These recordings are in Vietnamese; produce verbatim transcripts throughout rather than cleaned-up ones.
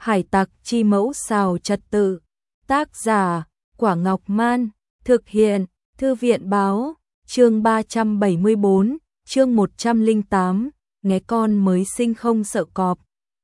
Hải tặc chi mẫu xào trật tự. Tác giả, Quả Ngọc Man. Thực hiện, Thư viện báo. Chương ba trăm bảy mươi bốn, chương một trăm lẻ tám, nghe con mới sinh không sợ cọp.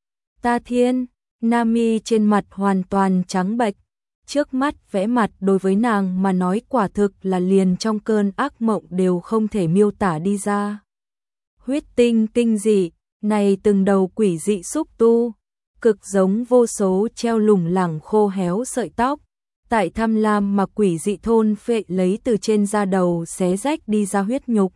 Ta thiên, Nami trên mặt hoàn toàn trắng bệch. Trước mắt vẽ mặt đối với nàng mà nói quả thực là liền trong cơn ác mộng đều không thể miêu tả đi ra. Huyết tinh kinh dị, này từng đầu quỷ dị xúc tu, cực giống vô số treo lủng lẳng khô héo sợi tóc, tại tham lam mà quỷ dị thôn phệ lấy từ trên da đầu xé rách đi ra huyết nhục.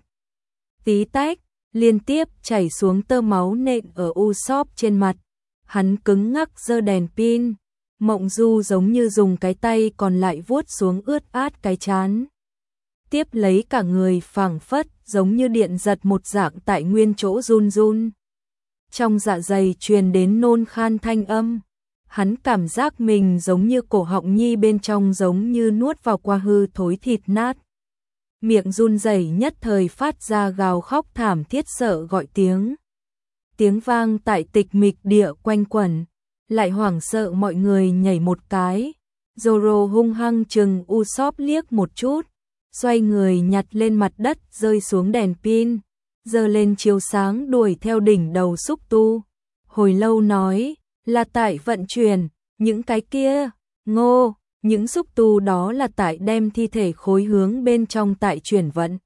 Tí tách, liên tiếp chảy xuống tơ máu nện ở Usopp trên mặt, hắn cứng ngắc giơ đèn pin. Mộng Du giống như dùng cái tay còn lại vuốt xuống ướt át cái trán. Tiếp lấy cả người phảng phất giống như điện giật một dạng tại nguyên chỗ run run. Trong dạ dày truyền đến nôn khan thanh âm. Hắn cảm giác mình giống như cổ họng nhi bên trong giống như nuốt vào qua hư thối thịt nát. Miệng run rẩy nhất thời phát ra gào khóc thảm thiết sợ gọi tiếng. Tiếng vang tại tịch mịch địa quanh quẩn. Lại hoảng sợ mọi người nhảy một cái. Zoro hung hăng chừng Usopp liếc một chút, xoay người nhặt lên mặt đất rơi xuống đèn pin, giơ lên chiếu sáng đuổi theo đỉnh đầu xúc tu. Hồi lâu nói, là tại vận chuyển, những cái kia, ngô, những xúc tu đó là tại đem thi thể khối hướng bên trong tại chuyển vận.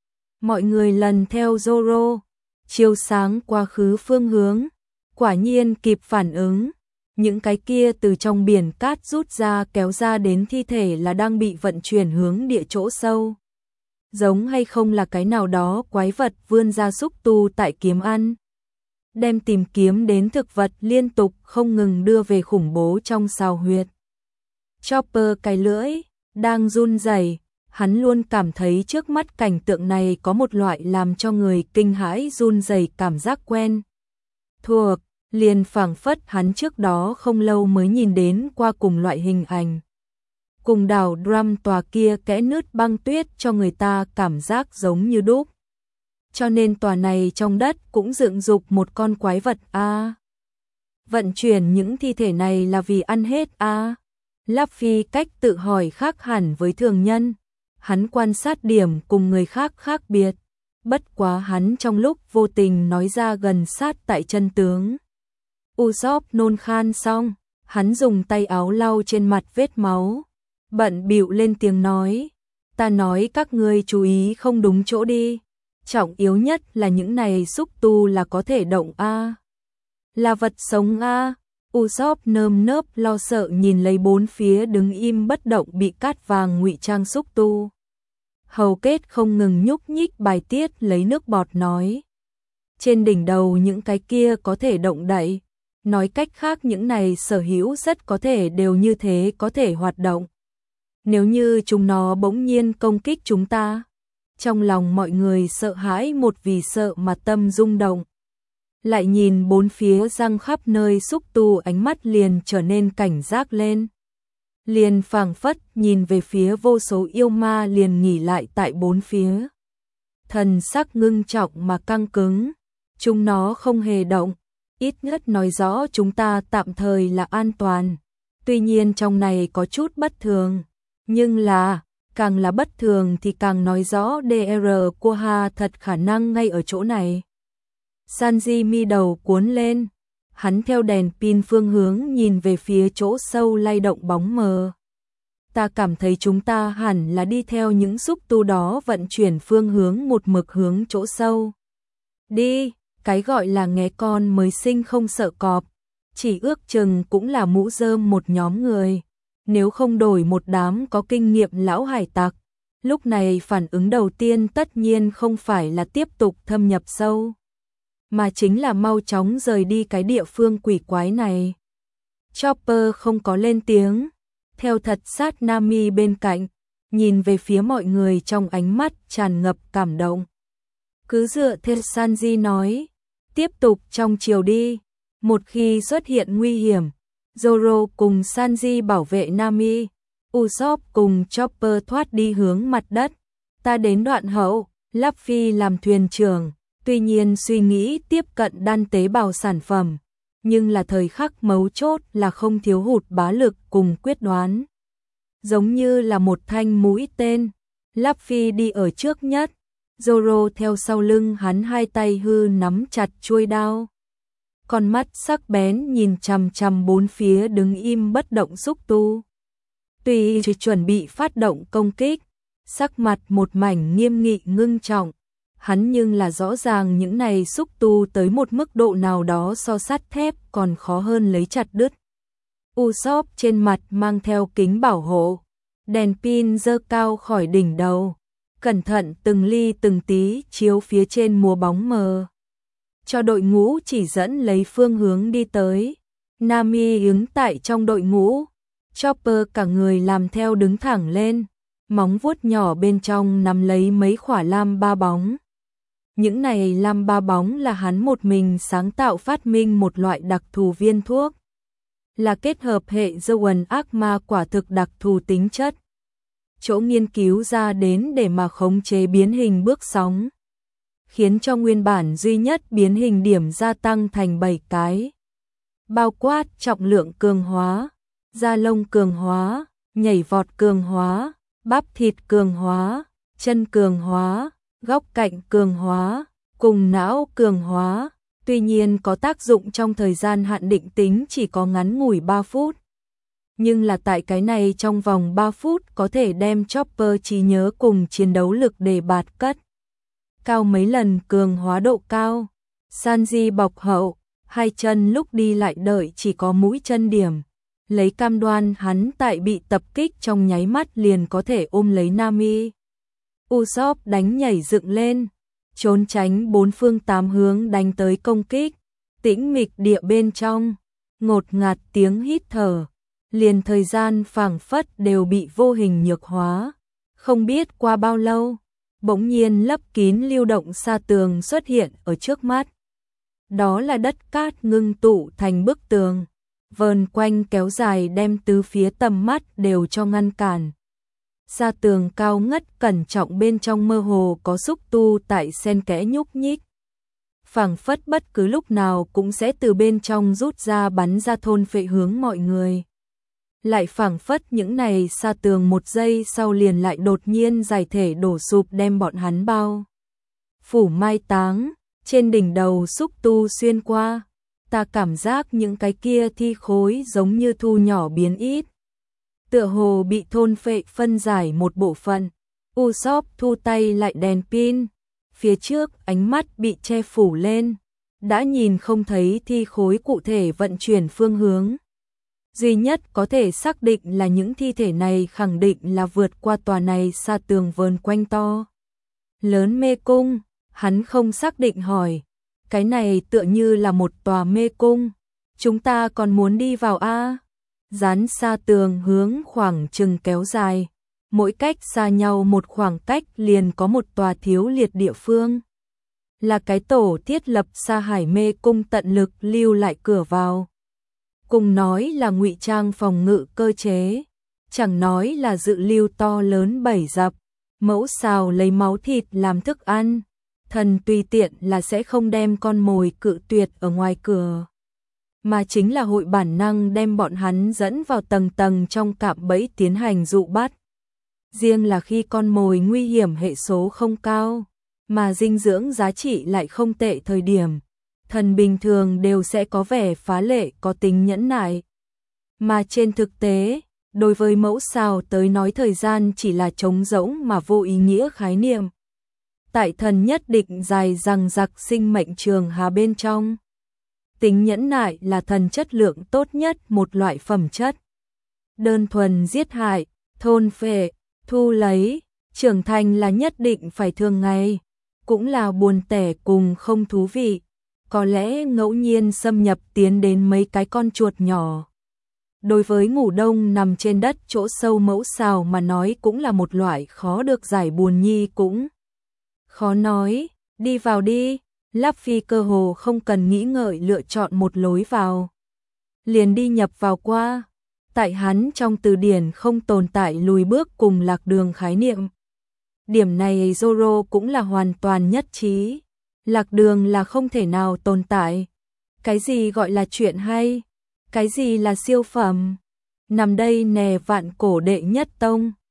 Mọi người lần theo Zoro, chiếu sáng quá khứ phương hướng, quả nhiên kịp phản ứng. Những cái kia từ trong biển cát rút ra kéo ra đến thi thể là đang bị vận chuyển hướng địa chỗ sâu. Giống hay không là cái nào đó quái vật vươn ra xúc tu tại kiếm ăn. Đem tìm kiếm đến thực vật liên tục không ngừng đưa về khủng bố trong sào huyệt. Chopper cái lưỡi, đang run rẩy, hắn luôn cảm thấy trước mắt cảnh tượng này có một loại làm cho người kinh hãi run rẩy cảm giác quen thuộc. Liền phảng phất hắn trước đó không lâu mới nhìn đến qua cùng loại hình ảnh. Cùng đảo Drum tòa kia kẽ nứt băng tuyết cho người ta cảm giác giống như đúc. Cho nên tòa này trong đất cũng dựng dục một con quái vật a. À. Vận chuyển những thi thể này là vì ăn hết a. À. Luffy cách tự hỏi khác hẳn với thường nhân. Hắn quan sát điểm cùng người khác khác biệt. Bất quá hắn trong lúc vô tình nói ra gần sát tại chân tướng. Usopp nôn khan xong, hắn dùng tay áo lau trên mặt vết máu, bận bịu lên tiếng nói, ta nói các ngươi chú ý không đúng chỗ đi, trọng yếu nhất là những này xúc tu là có thể động a, là vật sống a. Usopp nơm nớp lo sợ nhìn lấy bốn phía đứng im bất động bị cát vàng ngụy trang xúc tu. Hầu kết không ngừng nhúc nhích bài tiết lấy nước bọt nói, trên đỉnh đầu những cái kia có thể động đậy. Nói cách khác những này sở hữu rất có thể đều như thế có thể hoạt động. Nếu như chúng nó bỗng nhiên công kích chúng ta, trong lòng mọi người sợ hãi một vì sợ mà tâm rung động. Lại nhìn bốn phía răng khắp nơi xúc tu ánh mắt liền trở nên cảnh giác lên. Liền phảng phất nhìn về phía vô số yêu ma liền nghỉ lại tại bốn phía. Thần sắc ngưng trọng mà căng cứng, chúng nó không hề động. Ít nhất nói rõ chúng ta tạm thời là an toàn. Tuy nhiên trong này có chút bất thường. Nhưng là, càng là bất thường thì càng nói rõ đê rờ Koha thật khả năng ngay ở chỗ này. Sanji mi đầu cuốn lên. Hắn theo đèn pin phương hướng nhìn về phía chỗ sâu lay động bóng mờ. Ta cảm thấy chúng ta hẳn là đi theo những xúc tu đó vận chuyển phương hướng một mực hướng chỗ sâu. Đi! Cái gọi là nghe con mới sinh không sợ cọp, chỉ ước chừng cũng là mũ rơm một nhóm người. Nếu không đổi một đám có kinh nghiệm lão hải tặc, lúc này phản ứng đầu tiên tất nhiên không phải là tiếp tục thâm nhập sâu, mà chính là mau chóng rời đi cái địa phương quỷ quái này. Chopper không có lên tiếng, theo thật sát Nami bên cạnh, nhìn về phía mọi người trong ánh mắt tràn ngập cảm động. Cứ dựa theo Sanji nói, tiếp tục trong chiều đi, một khi xuất hiện nguy hiểm, Zoro cùng Sanji bảo vệ Nami, Usopp cùng Chopper thoát đi hướng mặt đất. Ta đến đoạn hậu, Luffy làm thuyền trưởng, tuy nhiên suy nghĩ tiếp cận đan tế bào sản phẩm, nhưng là thời khắc mấu chốt là không thiếu hụt bá lực cùng quyết đoán. Giống như là một thanh mũi tên, Luffy đi ở trước nhất, Zoro theo sau lưng hắn, hai tay hư nắm chặt chuôi đao. Con mắt sắc bén nhìn chằm chằm bốn phía đứng im bất động xúc tu. Tuy chỉ chuẩn bị phát động công kích, sắc mặt một mảnh nghiêm nghị ngưng trọng, hắn nhưng là rõ ràng những này xúc tu tới một mức độ nào đó so sắt thép còn khó hơn lấy chặt đứt. Usopp trên mặt mang theo kính bảo hộ, đèn pin giơ cao khỏi đỉnh đầu, cẩn thận từng ly từng tí chiếu phía trên mùa bóng mờ, cho đội ngũ chỉ dẫn lấy phương hướng đi tới. Nami đứng tại trong đội ngũ, Chopper cả người làm theo đứng thẳng lên, móng vuốt nhỏ bên trong nắm lấy mấy khỏa lam ba bóng. Những này lam ba bóng là hắn một mình sáng tạo phát minh một loại đặc thù viên thuốc, là kết hợp hệ Zoan ác ma quả thực đặc thù tính chất, chỗ nghiên cứu ra đến để mà khống chế biến hình bước sóng, khiến cho nguyên bản duy nhất biến hình điểm gia tăng thành bảy cái, bao quát trọng lượng cường hóa, da lông cường hóa, nhảy vọt cường hóa, bắp thịt cường hóa, chân cường hóa, góc cạnh cường hóa, cùng não cường hóa. Tuy nhiên có tác dụng trong thời gian hạn định tính chỉ có ngắn ngủi ba phút. Nhưng là tại cái này trong vòng ba phút có thể đem Chopper trí nhớ cùng chiến đấu lực đề bạt cất cao mấy lần, cường hóa độ cao. Sanji bọc hậu, hai chân lúc đi lại đợi chỉ có mũi chân điểm, lấy cam đoan hắn tại bị tập kích trong nháy mắt liền có thể ôm lấy Nami. Usopp đánh nhảy dựng lên, trốn tránh bốn phương tám hướng đánh tới công kích. Tĩnh mịch địa bên trong, ngột ngạt tiếng hít thở, liền thời gian phảng phất đều bị vô hình nhược hóa. Không biết qua bao lâu, bỗng nhiên lấp kín lưu động sa tường xuất hiện ở trước mắt. Đó là đất cát ngưng tụ thành bức tường, vờn quanh kéo dài đem tứ phía tầm mắt đều cho ngăn cản. Sa tường cao ngất cẩn trọng bên trong mơ hồ có xúc tu tại xen kẽ nhúc nhích, phảng phất bất cứ lúc nào cũng sẽ từ bên trong rút ra bắn ra thôn phệ hướng mọi người. Lại phảng phất những này sa tường một giây sau liền lại đột nhiên giải thể đổ sụp đem bọn hắn bao phủ mai táng. Trên đỉnh đầu xúc tu xuyên qua, ta cảm giác những cái kia thi khối giống như thu nhỏ biến ít, tựa hồ bị thôn phệ phân giải một bộ phận. Usopp thu tay lại đèn pin, phía trước ánh mắt bị che phủ lên, đã nhìn không thấy thi khối cụ thể vận chuyển phương hướng. Duy nhất có thể xác định là những thi thể này khẳng định là vượt qua tòa này sa tường vờn quanh to lớn mê cung. Hắn không xác định hỏi, cái này tựa như là một tòa mê cung, chúng ta còn muốn đi vào a? Dán sa tường hướng khoảng chừng kéo dài, mỗi cách xa nhau một khoảng cách liền có một tòa thiếu liệt địa phương, là cái tổ thiết lập Sa Hải mê cung tận lực lưu lại cửa vào. Cùng nói là ngụy trang phòng ngự cơ chế, chẳng nói là dự lưu to lớn bảy dập, mẫu xào lấy máu thịt làm thức ăn. Thần tùy tiện là sẽ không đem con mồi cự tuyệt ở ngoài cửa, mà chính là hội bản năng đem bọn hắn dẫn vào tầng tầng trong cạm bẫy tiến hành dụ bắt. Riêng là khi con mồi nguy hiểm hệ số không cao, mà dinh dưỡng giá trị lại không tệ thời điểm, thần bình thường đều sẽ có vẻ phá lệ có tính nhẫn nại. Mà trên thực tế, đối với mẫu xào tới nói thời gian chỉ là trống rỗng mà vô ý nghĩa khái niệm. Tại thần nhất định dài dằng dặc sinh mệnh trường hà bên trong, tính nhẫn nại là thần chất lượng tốt nhất một loại phẩm chất. Đơn thuần giết hại, thôn phệ, thu lấy, trưởng thành là nhất định phải thường ngày, cũng là buồn tẻ cùng không thú vị. Có lẽ ngẫu nhiên xâm nhập tiến đến mấy cái con chuột nhỏ, đối với ngủ đông nằm trên đất chỗ sâu mẫu xào mà nói cũng là một loại khó được giải buồn nhi cũng khó nói. Đi vào đi. Luffy cơ hồ không cần nghĩ ngợi lựa chọn một lối vào, liền đi nhập vào qua. Tại hắn trong từ điển không tồn tại lùi bước cùng lạc đường khái niệm. Điểm này Zoro cũng là hoàn toàn nhất trí. Lạc đường là không thể nào tồn tại. Cái gì gọi là chuyện hay? Cái gì là siêu phẩm? Nằm đây nè vạn cổ đệ nhất tông.